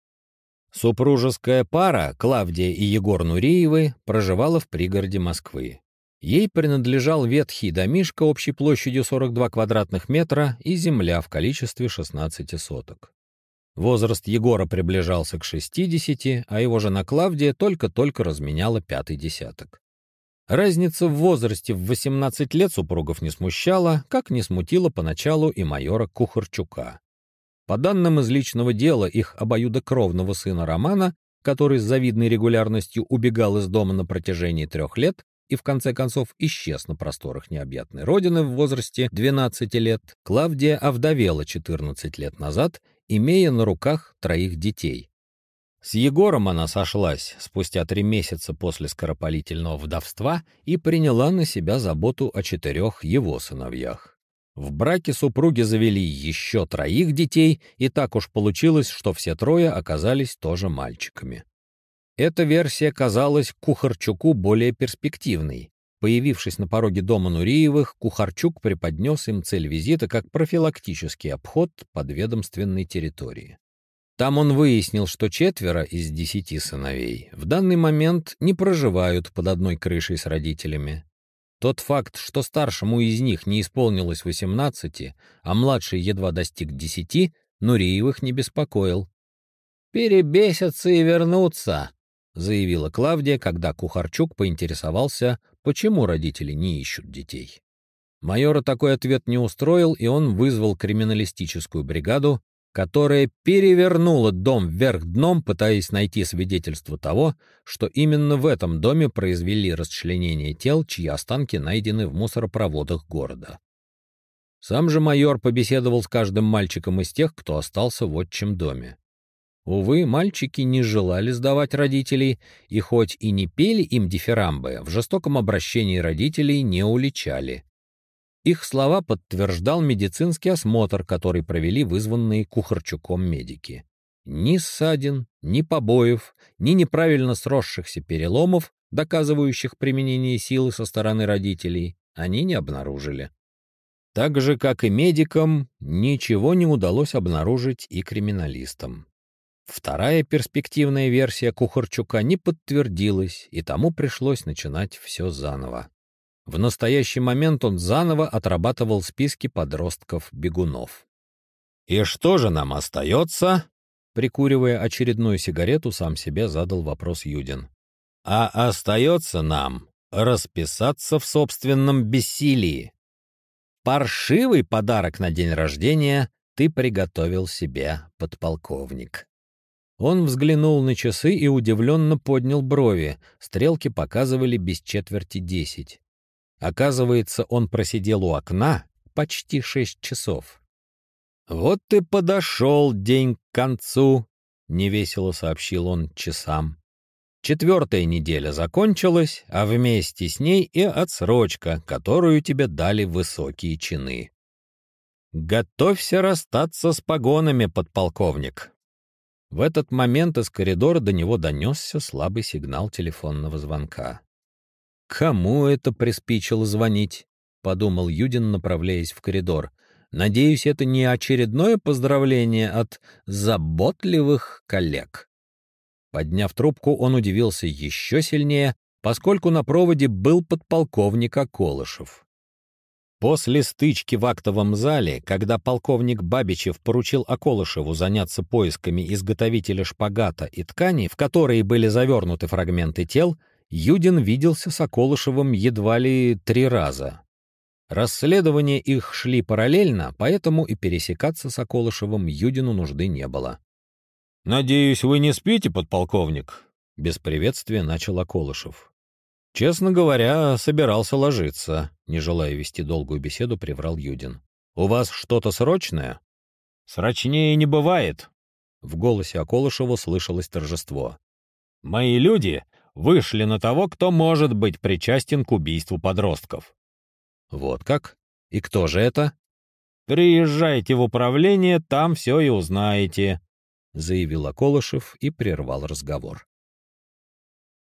Супружеская пара, Клавдия и Егор Нуреевы, проживала в пригороде Москвы. Ей принадлежал ветхий домишко общей площадью 42 квадратных метра и земля в количестве 16 соток. Возраст Егора приближался к 60, а его жена Клавдия только-только разменяла 5-й десяток. Разница в возрасте в 18 лет супругов не смущала, как не смутила поначалу и майора Кухарчука. По данным из личного дела их обоюдокровного сына Романа, который с завидной регулярностью убегал из дома на протяжении 3 лет, и в конце концов исчез на просторах необъятной родины в возрасте 12 лет, Клавдия овдовела 14 лет назад, имея на руках 3 детей. С Егором она сошлась спустя 3 месяца после скоропалительного вдовства и приняла на себя заботу о 4 его сыновьях. В браке супруги завели еще 3 детей, и так уж получилось, что все 3 оказались тоже мальчиками. Эта версия казалась Кухарчуку более перспективной. Появившись на пороге дома Нуреевых, Кухарчук преподнес им цель визита как профилактический обход подведомственной территории. Там он выяснил, что 4 из 10 сыновей в данный момент не проживают под одной крышей с родителями. Тот факт, что старшему из них не исполнилось 18, а младший едва достиг 10, Нуреевых не беспокоил. «Перебесятся и вернутся», — заявила Клавдия, когда Кухарчук поинтересовался, почему родители не ищут детей. Майора такой ответ не устроил, и он вызвал криминалистическую бригаду, которая перевернула дом вверх дном, пытаясь найти свидетельство того, что именно в этом доме произвели расчленение тел, чьи останки найдены в мусоропроводах города. Сам же майор побеседовал с каждым мальчиком из тех, кто остался в отчим доме. Увы, мальчики не желали сдавать родителей, и хоть и не пели им дифирамбы, в жестоком обращении родителей не уличали. Их слова подтверждал медицинский осмотр, который провели вызванные Кухарчуком медики. Ни ссадин, ни побоев, ни неправильно сросшихся переломов, доказывающих применение силы со стороны родителей, они не обнаружили. Так же, как и медикам, ничего не удалось обнаружить и криминалистам. Вторая перспективная версия Кухарчука не подтвердилась, и тому пришлось начинать все заново. В настоящий момент он заново отрабатывал списки подростков-бегунов. «И что же нам остается?» Прикуривая очередную сигарету, сам себе задал вопрос Юдин. «А остается нам расписаться в собственном бессилии. Паршивый подарок на день рождения ты приготовил себе, подполковник». Он взглянул на часы и удивленно поднял брови. Стрелки показывали без четверти 10. Оказывается, он просидел у окна почти 6 часов. «Вот и подошел день к концу», — невесело сообщил он часам. «4-я неделя закончилась, а вместе с ней и отсрочка, которую тебе дали высокие чины. Готовься расстаться с погонами, подполковник». В этот момент из коридора до него донесся слабый сигнал телефонного звонка. «Кому это приспичило звонить?» — подумал Юдин, направляясь в коридор. «Надеюсь, это не очередное поздравление от заботливых коллег». Подняв трубку, он удивился еще сильнее, поскольку на проводе был подполковник Околышев. После стычки в актовом зале, когда полковник Бабичев поручил Околышеву заняться поисками изготовителя шпагата и ткани, в которые были завернуты фрагменты тел, Юдин виделся с Околышевым едва ли 3 раза. Расследования их шли параллельно, поэтому и пересекаться с Околышевым Юдину нужды не было. «Надеюсь, вы не спите, подполковник?» — без приветствия начал Околышев. «Честно говоря, собирался ложиться», — не желая вести долгую беседу, приврал Юдин. «У вас что-то срочное?» «Срочнее не бывает», — в голосе Околышева слышалось торжество. «Мои люди вышли на того, кто может быть причастен к убийству подростков». «Вот как? И кто же это?» «Приезжайте в управление, там все и узнаете», — заявил Околышев и прервал разговор.